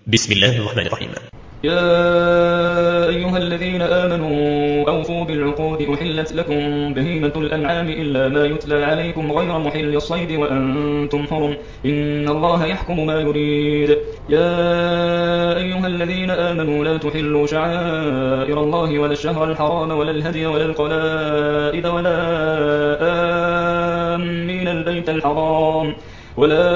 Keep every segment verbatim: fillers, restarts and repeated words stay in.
بسم الله الرحمن الرحيم. يا أيها الذين آمنوا أوفوا بالعقود أحلت لكم بهيمة الأنعام إلا ما يتلى عليكم غير محل الصيد وأنتم حرم إن الله يحكم ما يريد. يا أيها الذين آمنوا لا تحلوا شعائر الله ولا الشهر الحرام ولا الهدي ولا القلائد ولا آمين البيت الحرام ولا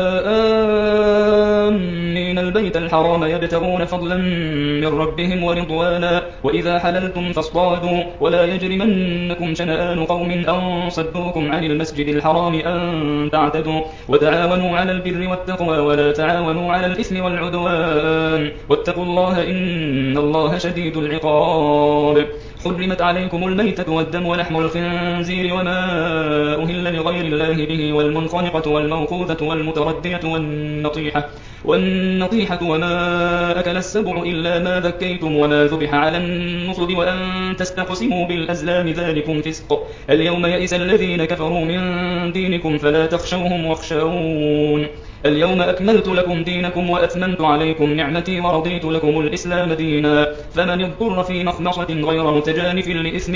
آمين البيت الحرام يبتغون فضلا من ربهم ورضوانا وإذا حللتم فاصطادوا ولا يجرمنكم شنآن قوم أن صدوكم عن المسجد الحرام أن تعتدوا وتعاونوا على البر والتقوى ولا تعاونوا على الإثم والعدوان واتقوا الله إن الله شديد العقاب. حرمت عليكم الميتة والدم ولحم الخنزير وما أهل لغير الله به والمنخنقة والموقوذة والمتردية والنطيحة والنطيحة وما أكل السبع إلا ما ذكيتم وما ذبح على النصب وأن تستقسموا بالأزلام ذلكم فسق. اليوم يئس الذين كفروا من دينكم فلا تخشوهم واخشون. اليوم أكملت لكم دينكم وأتممت عليكم نعمتي ورضيت لكم الإسلام دينا فمن اضطر في مخمصة غير متجانف لإثم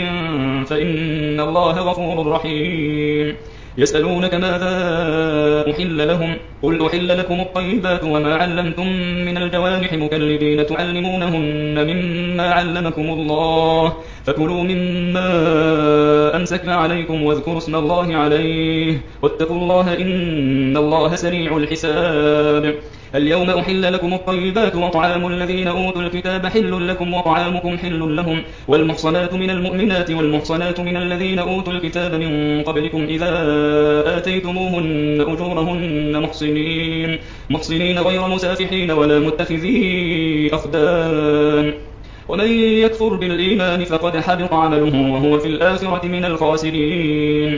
فإن الله غفور رحيم. يسألونك ماذا أحل لهم قل أحل لكم الطيبات وما علمتم من الجوارح مكلبين تعلمونهن مما علمكم الله فكلوا مما أمسكنا عليكم واذكروا اسم الله عليه واتقوا الله إن الله سريع الحساب. اليوم أحل لكم الطيبات وطعام الذين أوتوا الكتاب حل لكم وطعامكم حل لهم والمحصنات من المؤمنات والمحصنات من الذين أوتوا الكتاب من قبلكم إذا آتيتموهن أجورهن محصنين محصنين غير مسافحين ولا متخذي أخدان ومن يكفر بالإيمان فقد حبط عمله وهو في الآخرة من الخاسرين.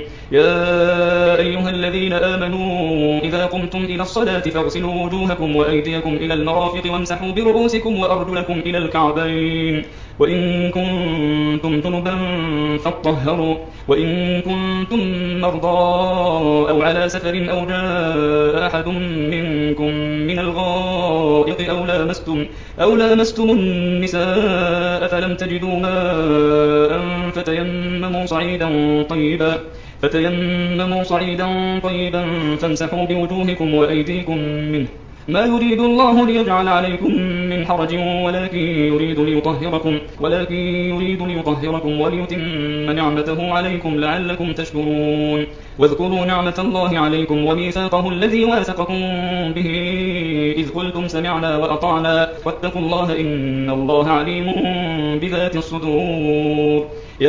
يا أيها الذين آمنوا إذا قمتم إلى الصلاة فاغسلوا وجوهكم وأيديكم إلى المرافق وامسحوا برؤوسكم وأرجلكم إلى الكعبين وإن كنتم جنبا فاطهروا وإن كنتم مرضى أو على سفر أو جاء أحد منكم من الغائط أو لامستم, أو لامستم النساء فلم تجدوا ماء فتيمموا صعيدا طيبا فتيمموا صعيدا طيبا فامسحوا بوجوهكم وأيديكم منه ما يريد الله ليجعل عليكم من حرج ولكن يريد ليطهركم ولكن يريد ليطهركم وليتم نعمته عليكم لعلكم تشكرون. واذكروا نعمة الله عليكم وميثاقه الذي واثقكم به إذ قلتم سمعنا وأطعنا واتقوا الله إن الله عليم بذات الصدور.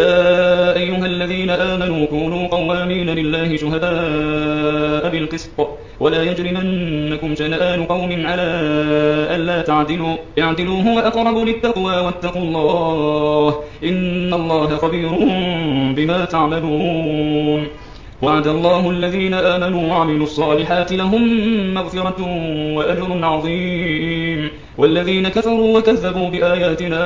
يا أيها الذين آمنوا كونوا قوامين لله شهداء بالقسط ولا يجرمنكم شنآن قوم على ألا تعدلوا اعدلوا هو أقرب للتقوى واتقوا الله إن الله خبير بما تعملون. وعد الله الذين آمنوا وعملوا الصالحات لهم مغفرة وأجر عظيم والذين كفروا وكذبوا بآياتنا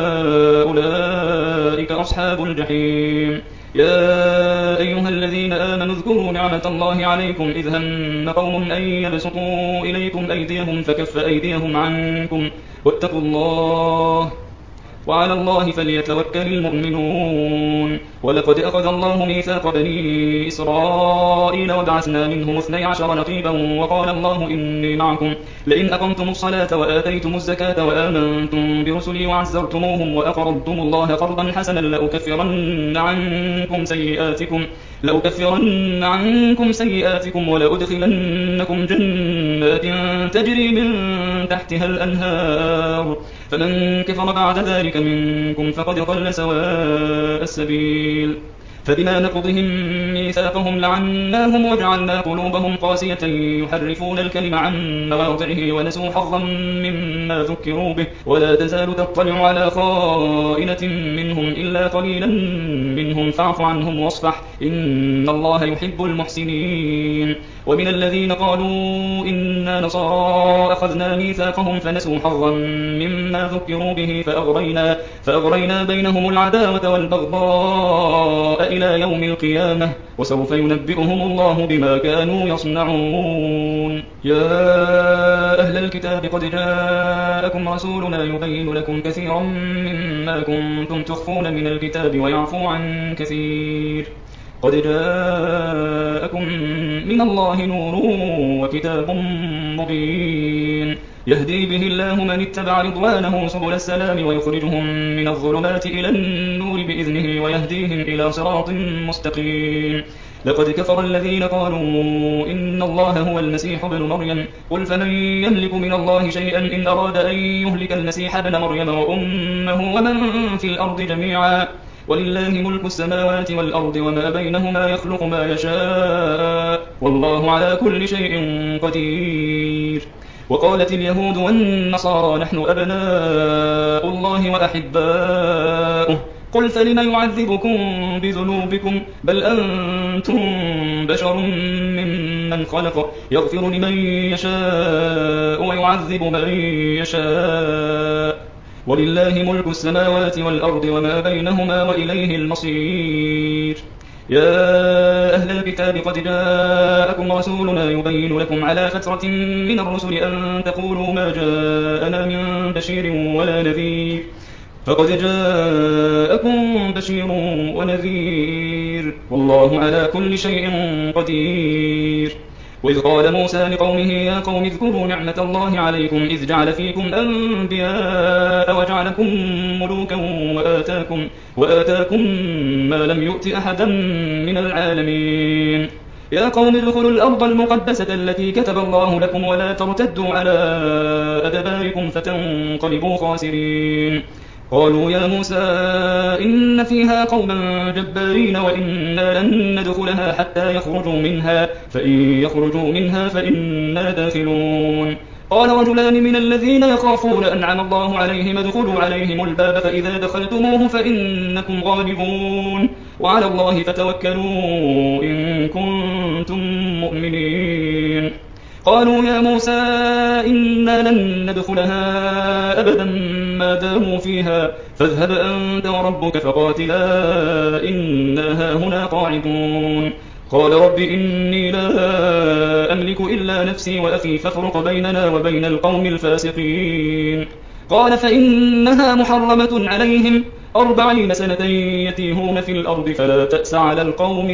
أولئك أصحاب الجحيم. يا أيها الذين آمنوا اذكروا نعمة الله عليكم إذ هم قوم أن يبسطوا إليكم أيديهم فكف أيديهم عنكم واتقوا الله وعلى الله فليتوكل المؤمنون. ولقد أخذ الله ميثاق بني إسرائيل وبعثنا منهم اثني عشر نقيبا وقال الله إني معكم لئن أقمتم الصلاة وآتيتم الزكاة وآمنتم برسلي وعزرتموهم وأقرضتم الله قرضا حسنا لأكفرن عنكم سيئاتكم لأكفرن عنكم سيئاتكم ولأدخلنكم جنات تجري من تحتها الأنهار فمن كفر بعد ذلك منكم فقد ضل سواء السبيل. فبما نقضهم ميثاقهم لعناهم وجعلنا قلوبهم قاسية يحرفون الكلم عن مواضعه ونسوا حظا مما ذكروا به ولا تزال تطلع على خائنة منهم إلا قليلا منهم فاعف عنهم واصفح إن الله يحب المحسنين. ومن الذين قالوا إنا نصارى أخذنا ميثاقهم فنسوا حظا مما ذكروا به فأغرينا, فأغرينا بينهم العداوة والبغضاء إلى يوم القيامة وسوف ينبئهم الله بما كانوا يصنعون. يا أهل الكتاب قد جاءكم رسولنا يبين لكم كثيرا مما كنتم تخفون من الكتاب ويعفو عن كثير. قد جاءكم من الله نور وكتاب مبين يهدي به الله من اتبع رضوانه سبل السلام ويخرجهم من الظلمات إلى النور بإذنه ويهديهم إلى صراط مستقيم. لقد كفر الذين قالوا إن الله هو المسيح ابن مريم قل فمن يملك من الله شيئا إن أراد أن يهلك المسيح ابن مريم وأمه ومن في الأرض جميعا ولله ملك السماوات والأرض وما بينهما يخلق ما يشاء والله على كل شيء قدير. وقالت اليهود والنصارى نحن أبناء الله وأحباؤه قل فلم يعذبكم بذنوبكم بل أنتم بشر ممن خلق يغفر لمن يشاء ويعذب من يشاء ولله ملك السماوات والأرض وما بينهما وإليه المصير. يا أهل الكتاب قد جاءكم رسولنا يبين لكم على فترة من الرسل أن تقولوا ما جاءنا من بشير ولا نذير فقد جاءكم بشير ونذير والله على كل شيء قدير. وإذ قال موسى لقومه يا قوم اذكروا نعمة الله عليكم إذ جعل فيكم أنبياء وجعلكم ملوكا وآتاكم, وآتاكم ما لم يؤت أحدا من العالمين. يا قوم ادخلوا الأرض المقدسة التي كتب الله لكم ولا ترتدوا على أدباركم فتنقلبوا خاسرين. قالوا يا موسى إن فيها قوما جبارين وإنا لن ندخلها حتى يخرجوا منها فإن يخرجوا منها فإنا داخلون. قال رجلان من الذين يخافون أنعم الله عليهم ادخلوا عليهم الباب فإذا دخلتموه فإنكم غالبون وعلى الله فتوكلوا إن كنتم مؤمنين. قالوا يا موسى إنا لن ندخلها أبدا ما داموا فيها فاذهب أنت وربك فقاتلا إنا هاهنا قاعدون. قال رب إني لا أملك إلا نفسي وأخي فافرق بيننا وبين القوم الفاسقين. قال فإنها محرمة عليهم أربعين سنة يتيهون في الأرض فلا تأس على القوم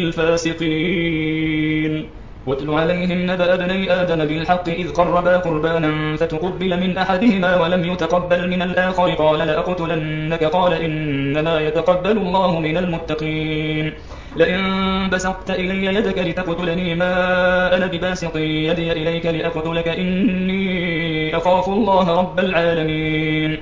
الفاسقين. واتل عليهم نبأ ابني آدم بالحق إذ قربا قربانا فتقبل من أحدهما ولم يتقبل من الآخر قال لأقتلنك قال إنما يتقبل الله من المتقين. لئن بسطت إلي يدك لتقتلني ما أنا بباسط يدي إليك لأقتلك إني أخاف الله رب العالمين.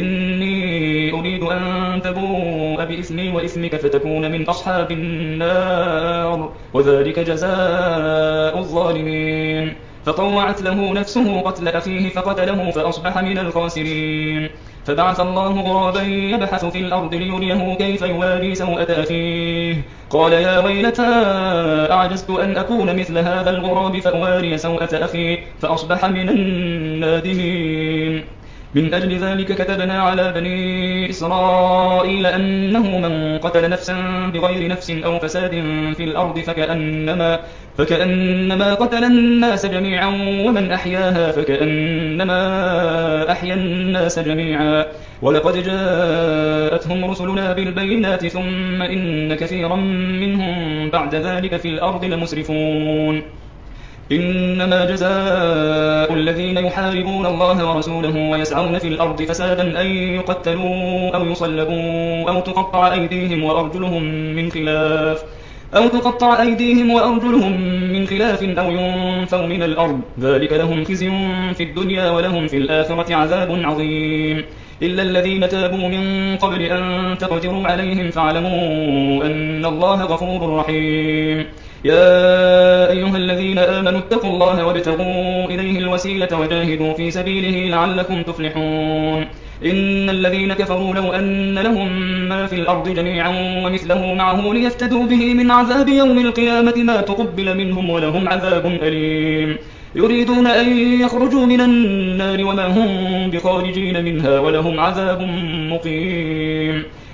إني أريد أن تبوء بإثمي وإثمك فتكون من أصحاب النار وذلك جزاء الظالمين. فطوعت له نفسه قتل أخيه فقتله فأصبح من الخاسرين. فبعث الله غرابا يبحث في الأرض ليريه كيف يواري سوءة أخيه قال يا ويلتى أعجزت أن أكون مثل هذا الغراب فأواري سوءة أخي فأصبح من النادمين. من أجل ذلك كتبنا على بني إسرائيل أنه من قتل نفسا بغير نفس أو فساد في الأرض فكأنما, فكأنما قتل الناس جميعا ومن أحياها فكأنما أحيا الناس جميعا. ولقد جاءتهم رسلنا بالبينات ثم إن كثيرا منهم بعد ذلك في الأرض لمسرفون. إنما جزاء الذين يحاربون الله ورسوله ويسعون في الأرض فسادا أن يقتلوا أو يصلبوا أو تقطع أيديهم وأرجلهم من خلاف أو تقطع أيديهم وأرجلهم من خلاف أو ينفوا من الأرض ذلك لهم خزي في الدنيا ولهم في الآخرة عذاب عظيم. إلا الذين تابوا من قبل أن تقدروا عليهم فاعلموا أن الله غفور رحيم. يا أيها الذين آمنوا اتقوا الله وابتغوا إليه الوسيلة وجاهدوا في سبيله لعلكم تفلحون. إن الذين كفروا لو أن لهم ما في الأرض جميعا ومثله معه ليفتدوا به من عذاب يوم القيامة ما تقبل منهم ولهم عذاب أليم. يريدون أن يخرجوا من النار وما هم بخارجين منها ولهم عذاب مقيم.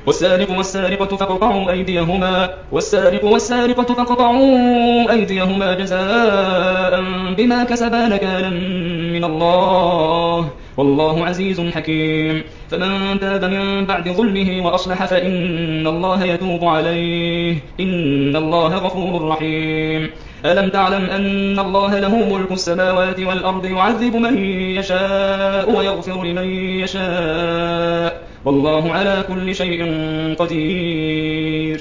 والسارق والسارقة فاقطعوا أيديهما والسارق والسارقة فاقطعوا أيديهما جزاء بما كسبا نكالا من الله والله عزيز حكيم فمن تاب من بعد ظلمه وأصلح فإن الله يتوب عليه إن الله غفور رحيم ألم تعلم أن الله له ملك السماوات والأرض يعذب من يشاء ويغفر لمن يشاء والله على كل شيء قدير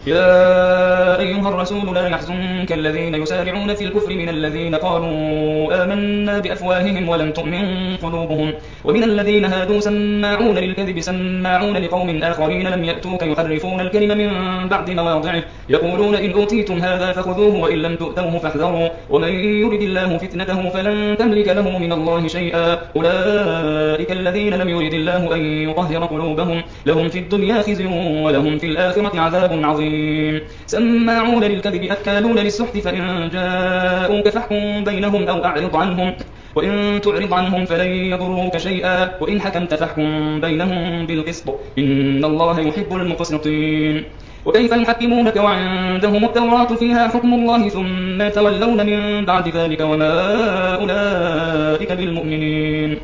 يا أيها الرسول لا يحزنك الذين يسارعون في الكفر من الذين قالوا آمنا بأفواههم ولم تؤمن قلوبهم ومن الذين هادوا سماعون للكذب سماعون لقوم آخرين لم يأتوك يحرفون الكلم من بعد مواضعه يقولون إن أوتيتم هذا فخذوه وإن لم تؤتوه فاحذروا ومن يرد الله فتنته فلن تملك له من الله شيئا أولئك الذين لم يرد الله أن يطهر قلوبهم لهم في الدنيا خزي ولهم في الآخرة عذاب عظيم سماعون للكذب أكالون للسحت فإن جاءوك فاحكم بينهم أو أعرض عنهم وإن تعرض عنهم فلن يضروك شيئا وإن حكمت فاحكم بينهم بالقسط إن الله يحب المقسطين وكيف يحكمونك وعندهم التوراة فيها حكم الله ثم يتولون من بعد ذلك وما أولئك بالمؤمنين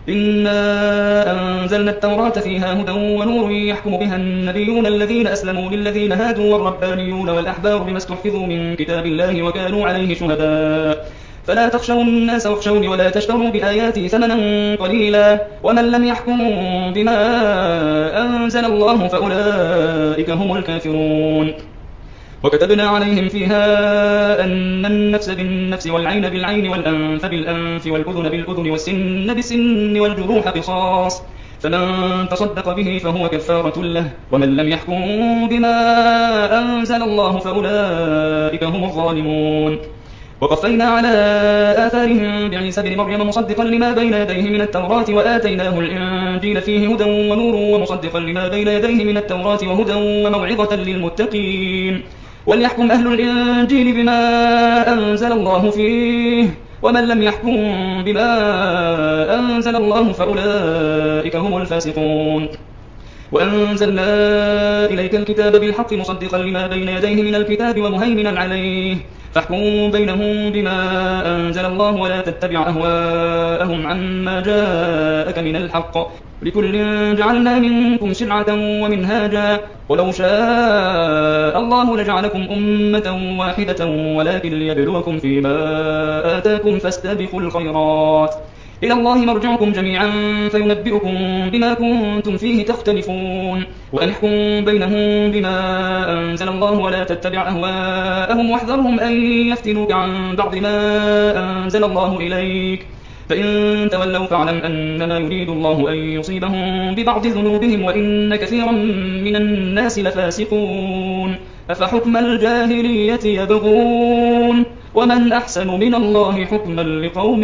إنا أنزلنا التوراة فيها هدى ونور يحكم بها النبيون الذين أسلموا للذين هادوا والربانيون والأحبار بما استحفظوا من كتاب الله وكانوا عليه شهداء فلا تخشوا الناس واخشوني ولا تشتروا بآياتي ثمنا قليلا ومن لم يحكم بما أنزل الله فأولئك هم الكافرون وكتبنا عليهم فيها أن النفس بالنفس والعين بالعين والأنف بالأنف والأذن بالأذن والسن بالسن والجروح قصاص فمن تصدق به فهو كفارة له ومن لم يحكم بما أنزل الله فأولئك هم الظالمون وقفينا على آثارهم بعيسى بن مريم مصدقا لما بين يديه من التوراة وآتيناه الإنجيل فيه هدى ونور ومصدقا لما بين يديه من التوراة وهدى وموعظة للمتقين وليحكم أهل الإنجيل بما أنزل الله فيه ومن لم يحكم بما أنزل الله فأولئك هم الفاسقون وأنزلنا إليك الكتاب بالحق مصدقا لما بين يديه من الكتاب ومهيمنا عليه فاحكم بينهم بما أنزل الله ولا تتبع أهواءهم عما جاءك من الحق لكل جعلنا منكم شرعة ومنهاجا ولو شاء الله لجعلكم أمة واحدة ولكن ليبلوكم فيما آتاكم فاستبقوا الخيرات إلى الله مرجعكم جميعا فينبئكم بما كنتم فيه تختلفون وأنحكم بينهم بما أنزل الله ولا تتبع أهواءهم واحذرهم أن يفتنوك عن بعض ما أنزل الله إليك فإن تولوا فاعلم أنما يريد الله أن يصيبهم ببعض ذنوبهم وإن كثيرا من الناس لفاسقون أفحكم الجاهلية يبغون ومن أحسن من الله حكما لقوم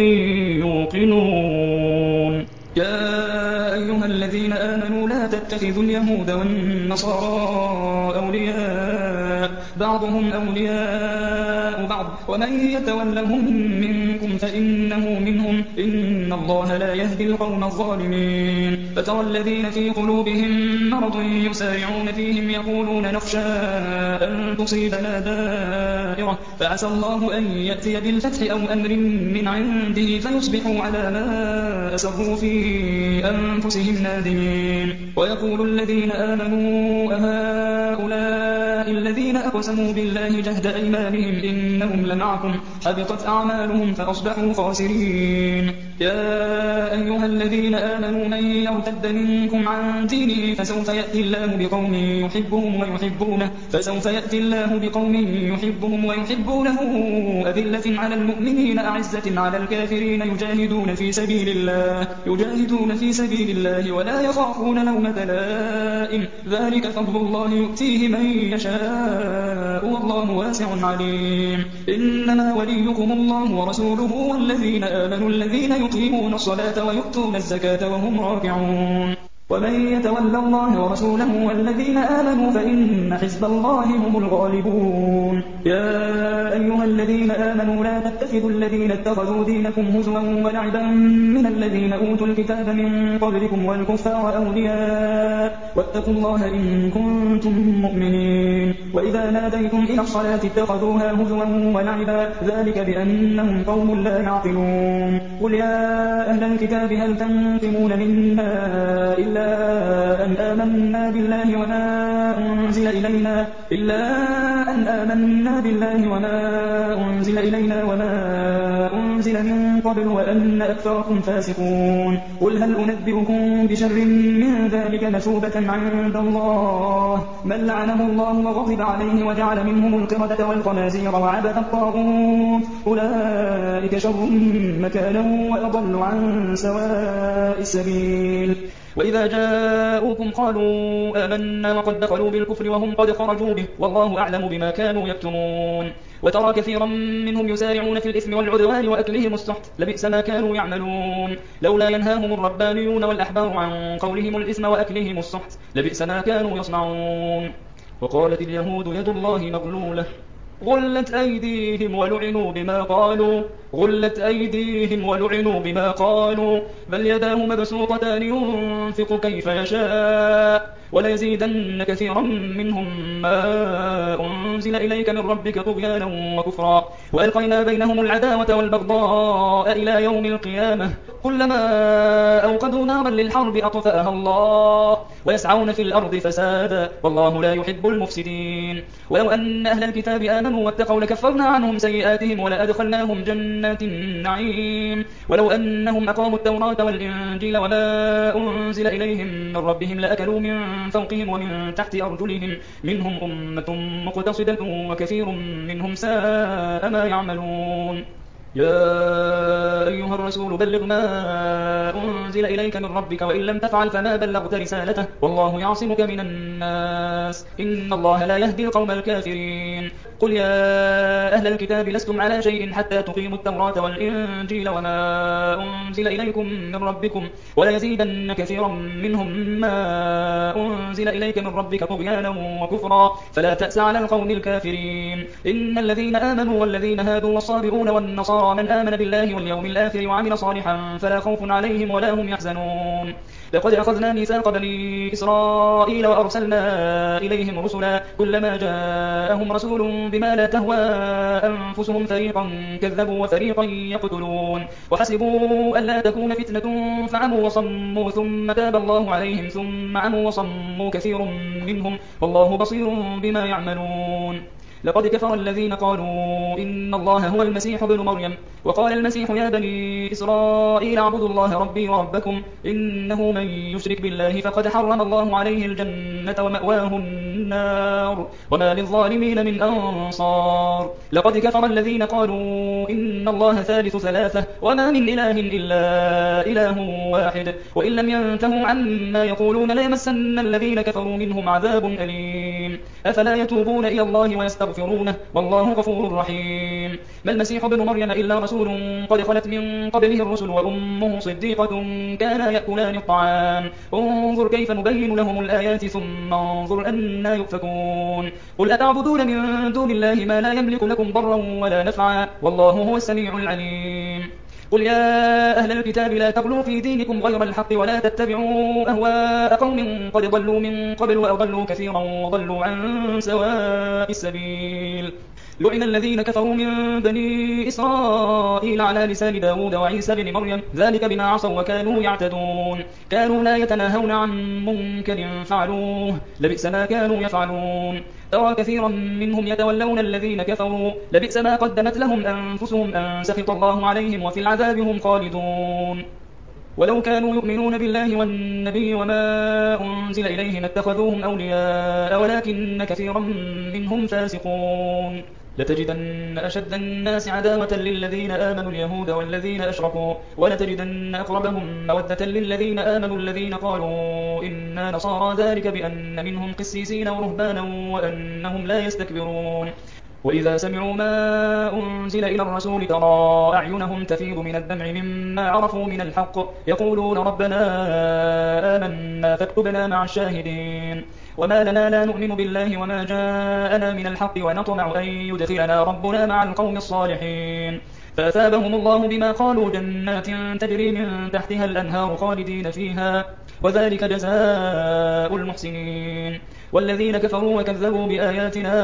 يوقنون يا أيها الذين آمنوا لا تتخذوا اليهود والنصارى أولياء بعضهم أولياء بعض ومن يتولهم منكم فإنه منهم إن الله لا يهدي القوم الظالمين فترى الذين في قلوبهم مرض يسارعون فيهم يقولون نخشى أن تصيبنا دائرة فعسى الله أن يأتي بالفتح أو أمر من عنده فيصبحوا على ما أسروا في أنفسهم نادمين ويقول الذين آمنوا أهؤلاء الذين أقسموا بالله جهد أيمانهم إنهم لمعكم حبطت أعمالهم فأصبحوا خاسرين يا أيها الذين آمنوا من يرتد منكم عن دينه فسوف يأتي الله بقوم يحبهم ويحبونه فسوف يأتي الله بقوم يحبهم ويحبونه أذلة على المؤمنين أعزة على الكافرين يجاهدون في سبيل الله يجاهدون في سبيل الله ولا يخافون لومة لائم ذلك فضل الله يؤتيه من يشاء والله واسع عليم إنما وليكم الله ورسوله والذين آمنوا الذين يقيمون الصلاة ويؤتون الزكاة وهم راكعون ومن يتول الله ورسوله والذين آمنوا فإن حزب الله هم الغالبون يا أيها الذين آمنوا لا تتخذوا الذين اتخذوا دينكم هزوا ولعبا من الذين أوتوا الكتاب من قبلكم والكفار أولياء واتقوا الله إن كنتم مؤمنين وإذا ناديتم إلى الصلاة اتخذوها هزوا ولعبا ذلك بأنهم قوم لا يعقلون قل يا أهل الكتاب هل تنقمون منا إلا أن آمنا بالله وما أنزل إلينا إلا أن آمنا بالله وما أنزل إلينا وما أنزل من قبل وأن أكثركم فاسقون قل هل أنبئكم بشر من ذلك مثوبة عند الله من لعنه الله وغضب عليه وجعل منهم القردة والخنازير وعبد الطاغوت أولئك شر مكانا وأضل عن سواء السبيل وإذا جاءوكم قالوا آمنا وقد دخلوا بالكفر وهم قد خرجوا به والله أعلم بما كانوا يكتمون وترى كثيرا منهم يسارعون في الإثم والعدوان وأكلهم السحت لبئس ما كانوا يعملون لولا ينهاهم الربانيون والأحبار عن قولهم الإثم وأكلهم السحت لبئس ما كانوا يصنعون وقالت اليهود يد الله مغلولة غلت أيديهم ولعنوا بما قالوا غلت أيديهم ولعنوا بما قالوا بل يداه مبسوطتان ينفق كيف يشاء وليزيدن كثيرا منهم ما أنزل إليك من ربك طغيانا وكفرا وألقينا بينهم العداوة والبغضاء إلى يوم القيامة كلما أوقدوا نارا للحرب أطفأها الله ويسعون في الأرض فسادا والله لا يحب المفسدين ولو أن أهل الكتاب آمنوا واتقوا لكفرنا عنهم سيئاتهم ولأدخلناهم جنات النعيم ولو أنهم أقاموا التوراة والإنجيل وما أنزل إليهم من ربهم لأكلوا من فوقهم ومن تحت أرجلهم منهم أمة مقتصدة وكثير منهم ساء ما يعملون يا أيها الرسول بلغ ما أنزل إليك من ربك وإن لم تفعل فما بلغت رسالته والله يعصمك من الناس إن الله لا يهدي القوم الكافرين قل يا أهل الكتاب لستم على شيء حتى تقيموا التوراة والإنجيل وما أنزل إليكم من ربكم ولا يزيدن كثيرا منهم ما أنزل إليك من ربك طغيانا وكفرا فلا تأس على القوم الكافرين إن الذين آمنوا والذين هادوا والصابئون والنصارى من آمن بالله واليوم الآخر وعمل صالحا فلا خوف عليهم ولا هم يحزنون لقد أخذنا ميثاق بني إسرائيل وأرسلنا إليهم رسلا كلما جاءهم رسول بما لا تهوى أنفسهم فريقا كذبوا وفريقا يقتلون وحسبوا ألا تكون فتنة فعموا وصموا ثم تاب الله عليهم ثم عموا وصموا كثير منهم والله بصير بما يعملون لقد كفر الذين قالوا إن الله هو المسيح ابن مريم وقال المسيح يا بني إسرائيل اعبدوا الله ربي وربكم إنه من يشرك بالله فقد حرم الله عليه الجنة ومأواه النار وما للظالمين من أنصار لقد كفر الذين قالوا إن الله ثالث ثلاثة وما من إله إلا إله واحد وإن لم ينتهوا عما يقولون ليمسن الذين كفروا منهم عذاب أليم أفلا يتوبون إلى الله ويستغفرونه والله غفور رحيم ما المسيح ابن مريم إلا رسول قد خلت من قبله الرسل وأمه صديقة كانا يأكلان الطعام انظر كيف نبين لهم الآيات ثم انظر أنا يؤفكون قل أتعبدون من دون الله ما لا يملك لكم ضرا ولا نفعا والله هو السميع العليم قل يا أهل الكتاب لا تغلوا في دينكم غير الحق ولا تتبعوا أهواء قوم قد ضلوا من قبل وأضلوا كثيرا وضلوا عن سواء السبيل لعن الذين كفروا من بني إسرائيل على لسان داود وعيسى بن مريم ذلك بما عصوا وكانوا يعتدون كانوا لا يتناهون عن منكر فعلوه لبئس ما كانوا يفعلون ترى كثيرا منهم يتولون الذين كفروا لبئس ما قدمت لهم أنفسهم أن سخط الله عليهم وفي العذاب هم خالدون ولو كانوا يؤمنون بالله والنبي وما أنزل إليه لاتخذوهم أولياء ولكن كثيرا منهم فاسقون لتجدن أشد الناس عداوة للذين آمنوا اليهود والذين أشركوا ولتجدن أقربهم مودة للذين آمنوا الذين قالوا إنا نصارى ذلك بأن منهم قسيسين ورهبانا وأنهم لا يستكبرون وإذا سمعوا ما أنزل إلى الرسول ترى أعينهم تفيض من الدمع مما عرفوا من الحق يقولون ربنا آمنا فاكتبنا مع الشاهدين وما لنا لا نؤمن بالله وما جاءنا من الحق ونطمع أن يدخلنا ربنا مع القوم الصالحين فأثابهم الله بما قالوا جنات تجري من تحتها الأنهار خالدين فيها وذلك جزاء المحسنين والذين كفروا وكذبوا بآياتنا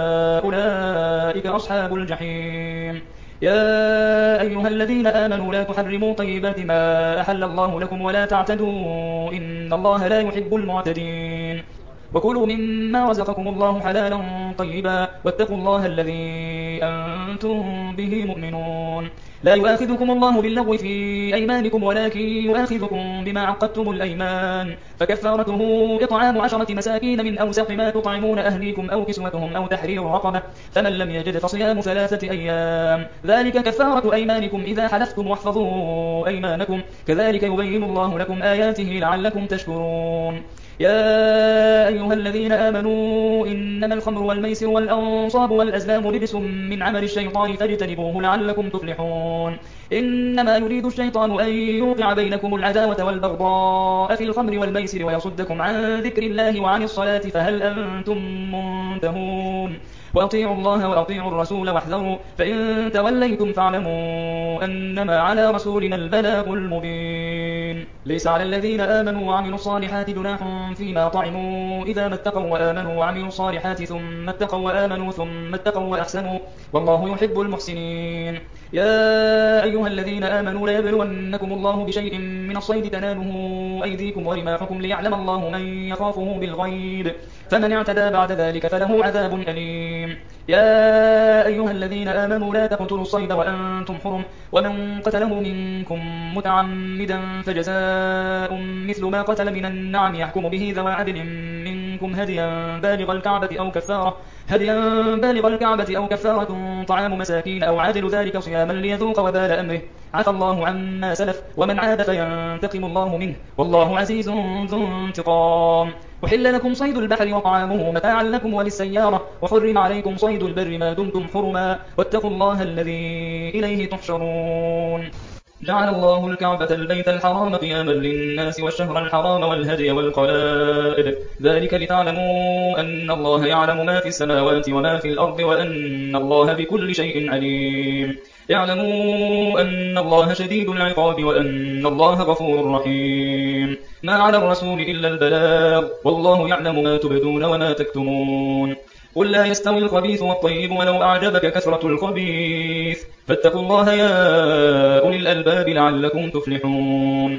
أولئك أصحاب الجحيم يا أيها الذين آمنوا لا تحرموا طيبات ما أحل الله لكم ولا تعتدوا إن الله لا يحب المعتدين وكلوا مما رزقكم الله حلالا طيبا واتقوا الله الذي أنتم به مؤمنون لا يؤاخذكم الله باللغو في أيمانكم ولكن يؤاخذكم بما عقدتم الأيمان فكفارته إطعام عشرة مساكين من أوسط ما تطعمون أهليكم أو كسوتهم أو تحرير رقبة فمن لم يجد فصيام ثلاثة أيام ذلك كفارة أيمانكم إذا حلفتم واحفظوا أيمانكم كذلك يبين الله لكم آياته لعلكم تشكرون يا أيها الذين آمنوا إنما الخمر والميسر والأنصاب والأزلام رجس من عمل الشيطان فاجتنبوه لعلكم تفلحون إنما يريد الشيطان أن يوقع بينكم العداوة والبغضاء في الخمر والميسر ويصدكم عن ذكر الله وعن الصلاة فهل أنتم منتهون وأطيعوا الله وأطيعوا الرسول واحذروا فإن توليتم فاعلموا أنما على رسولنا البلاغ المبين ليس على الذين آمنوا وعملوا الصالحات جناح فيما طعموا إذا ما اتقوا وآمنوا وعملوا الصالحات ثم اتقوا وآمنوا ثم اتقوا وأحسنوا والله يحب المحسنين يا أيها الذين آمنوا ليبلونكم الله بشيء من الصيد تناله أيديكم ورماحكم ليعلم الله من يخافه بالغيب فمن اعتدى بعد ذلك فله عذاب أليم يا أيها الذين آمنوا لا تقتلوا الصيد وأنتم حرم ومن قتله منكم متعمدا فجزاء مثل ما قتل من النعم يحكم به ذوى عدل منكم هديا بالغ الكعبة أو كفارة هديا بالغ الكعبة أو كفارة طعام مساكين أو عادل ذلك صياما ليذوق وبال أمره عفى الله عما سلف ومن عاد فينتقم الله منه والله عزيز ذو انتقام وحل لكم صيد البحر وطعامه متاعا لكم وللسيارة وحرم عليكم صيد البر ما دمتم حرما واتقوا الله الذي إليه تحشرون جعل الله الكعبة البيت الحرام قياما للناس والشهر الحرام والهدي والقلائد ذلك لتعلموا أن الله يعلم ما في السماوات وما في الأرض وأن الله بكل شيء عليم اعلموا أن الله شديد العقاب وأن الله غفور رحيم ما على الرسول إلا البلاغ والله يعلم ما تبدون وما تكتمون قل لا يستوي الخبيث والطيب ولو أعجبك كثرة الخبيث فاتقوا الله يا أولي الألباب لعلكم تفلحون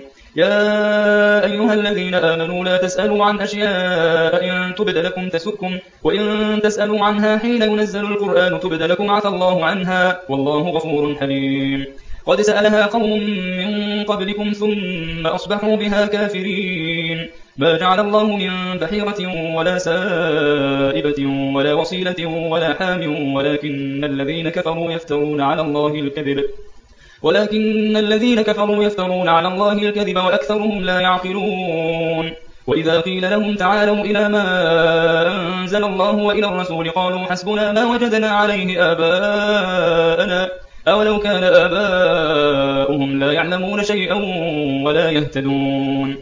يا أيها الذين آمنوا لا تسألوا عن أشياء إن تبد لكم تسؤكم وإن تسألوا عنها حين ينزل القرآن تبد لكم عفى الله عنها والله غفور حليم قد سألها قوم من قبلكم ثم أصبحوا بها كافرين ما جعل الله من بحيرة ولا سائبة ولا وصيلة ولا حام ولكن الذين كفروا يفترون على الله الكذب ولكن الذين كفروا يفترون على الله الكذب وأكثرهم لا يعقلون وإذا قيل لهم تعالوا إلى ما أنزل الله وإلى الرسول قالوا حسبنا ما وجدنا عليه آباءنا أولو كان آباؤهم لا يعلمون شيئا ولا يهتدون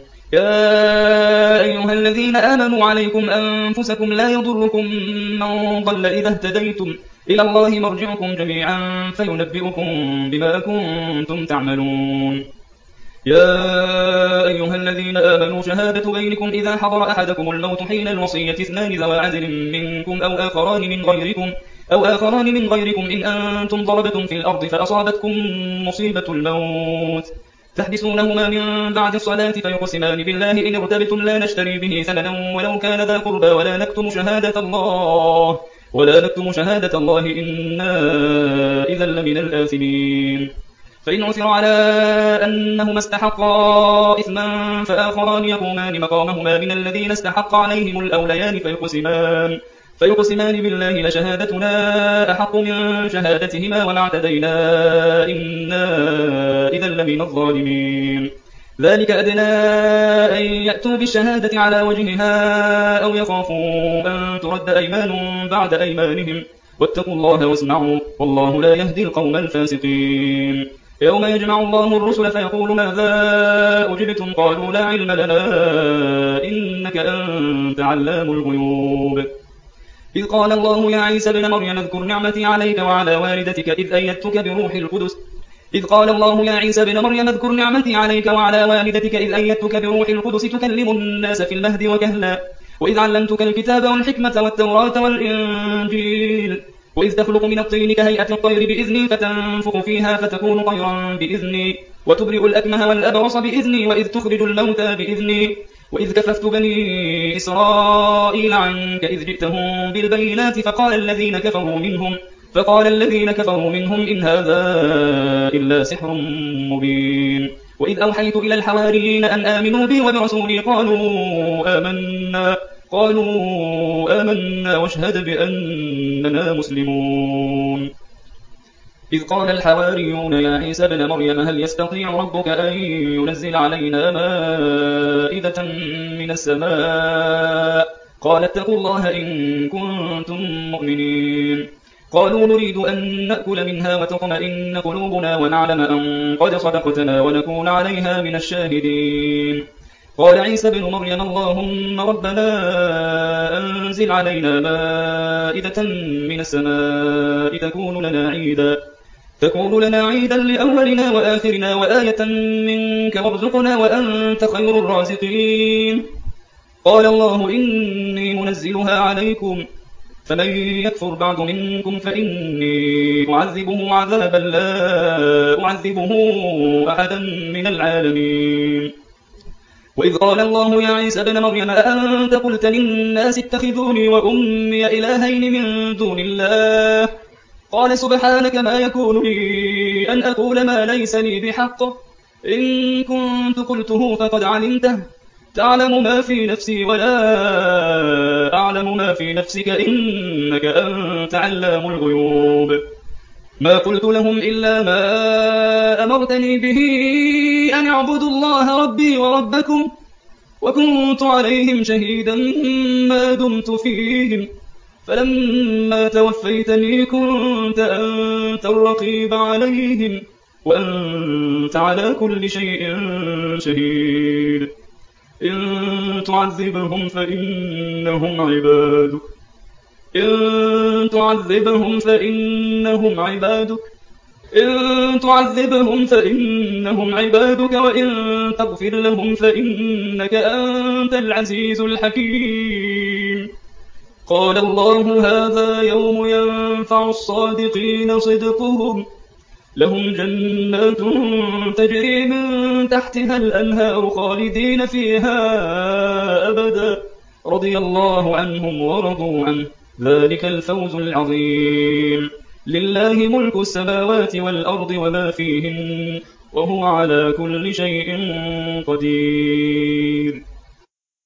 يا أيها الذين آمنوا عليكم أنفسكم لا يضركم من ضل إذا اهتديتم إلى الله مرجعكم جميعا فينبئكم بما كنتم تعملون يا أيها الذين آمنوا شهادة بينكم إذا حضر أحدكم الموت حين الوصية اثنان ذوى عدل منكم أو آخران من غيركم أو آخران من غيركم إن أنتم ضربتم في الأرض فأصابتكم مصيبة الموت تحبسونهما من بعد الصلاة فيقسمان بالله إن ارتبتم لا نشتري به ثمنا ولو كان ذا قربى ولا نكتم شهادة الله ولا نكتم شهادة الله إنا إذا لمن الآثمين فإن عثر على أنهما استحقا إثما فآخران يقومان مقامهما من الذين استحق عليهم الأوليان فيقسمان فيقسمان بالله لشهادتنا أحق من شهادتهما وما اعتدينا إنا إذا لمن الظالمين ذلك أدنى أن يأتوا بالشهادة على وجهها أو يخافوا أن ترد أيمان بعد أيمانهم واتقوا الله واسمعوا والله لا يهدي القوم الفاسقين يوم يجمع الله الرسل فيقول ماذا أجبتم قالوا لا علم لنا إنك أنت علام الغيوب إذ قال الله يا عيسى ابن مريم اذكر نعمتي عليك وعلى والدتك إذ أيدتك بروح القدس إذ قال الله يا عيسى ابن مريم اذكر نعمتي عليك وعلى والدتك إذ أيدتك بروح القدس تكلم الناس في المهد وكهلا وإذ علمتك الكتاب والحكمة والتوراة والإنجيل وإذ تخلق من الطين كهيئة الطير بإذني فتنفخ فيها فتكون طيرا بإذني وتبرئ الأكمه والأبرص بإذني وإذ تخرج الموتى بإذني وإذ كففت بني إسرائيل عنك إذ جئتهم بالبينات فقال الذين كفروا منهم فقال الذين كفروا منهم إن هذا إلا سحر مبين وإذ أوحيت إلى الحواريين أن آمنوا بي وبرسولي قالوا آمنا قالوا آمنا واشهد بأننا مسلمون إذ قال الحواريون يا عيسى ابن مريم هل يستطيع ربك أن ينزل علينا مائدة من السماء قال اتقوا الله إن كنتم مؤمنين قالوا نريد أن نأكل منها وتطمئن قلوبنا ونعلم أن قد صدقتنا ونكون عليها من الشاهدين قال عيسى ابن مريم اللهم ربنا أنزل علينا مائدة من السماء تكون لنا عيدا تكون لنا عيدا لأولنا وآخرنا وآية منك وارزقنا وأنت خير الرازقين قال الله إني منزلها عليكم فمن يكفر بعد منكم فإني أعذبه عذابا لا أعذبه أحدا من العالمين وإذ قال الله يا عيسى ابن مريم أأنت قلت للناس اتخذوني وأمي إلهين من دون الله قال سبحانك ما يكون لي أن أقول ما ليس لي بحق إن كنت قلته فقد علمته تعلم ما في نفسي ولا أعلم ما في نفسك إنك أنت علام الغيوب ما قلت لهم إلا ما أمرتني به أن اعبدوا الله ربي وربكم وكنت عليهم شهيدا ما دمت فيهم فلما توفيتني كنت أنت الرقيب عليهم وأنت على كل شيء شهيد إن تعذبهم فإنهم عبادك إن تعذبهم فإنهم عبادك إن تعذبهم فإنهم عبادك وإن تغفر لهم فإنك أنت العزيز الحكيم قال الله هذا يوم ينفع الصادقين صدقهم لهم جنات تجري من تحتها الأنهار خالدين فيها أبدا رضي الله عنهم ورضوا عنه ذلك الفوز العظيم لله ملك السماوات والأرض وما فيهن وهو على كل شيء قدير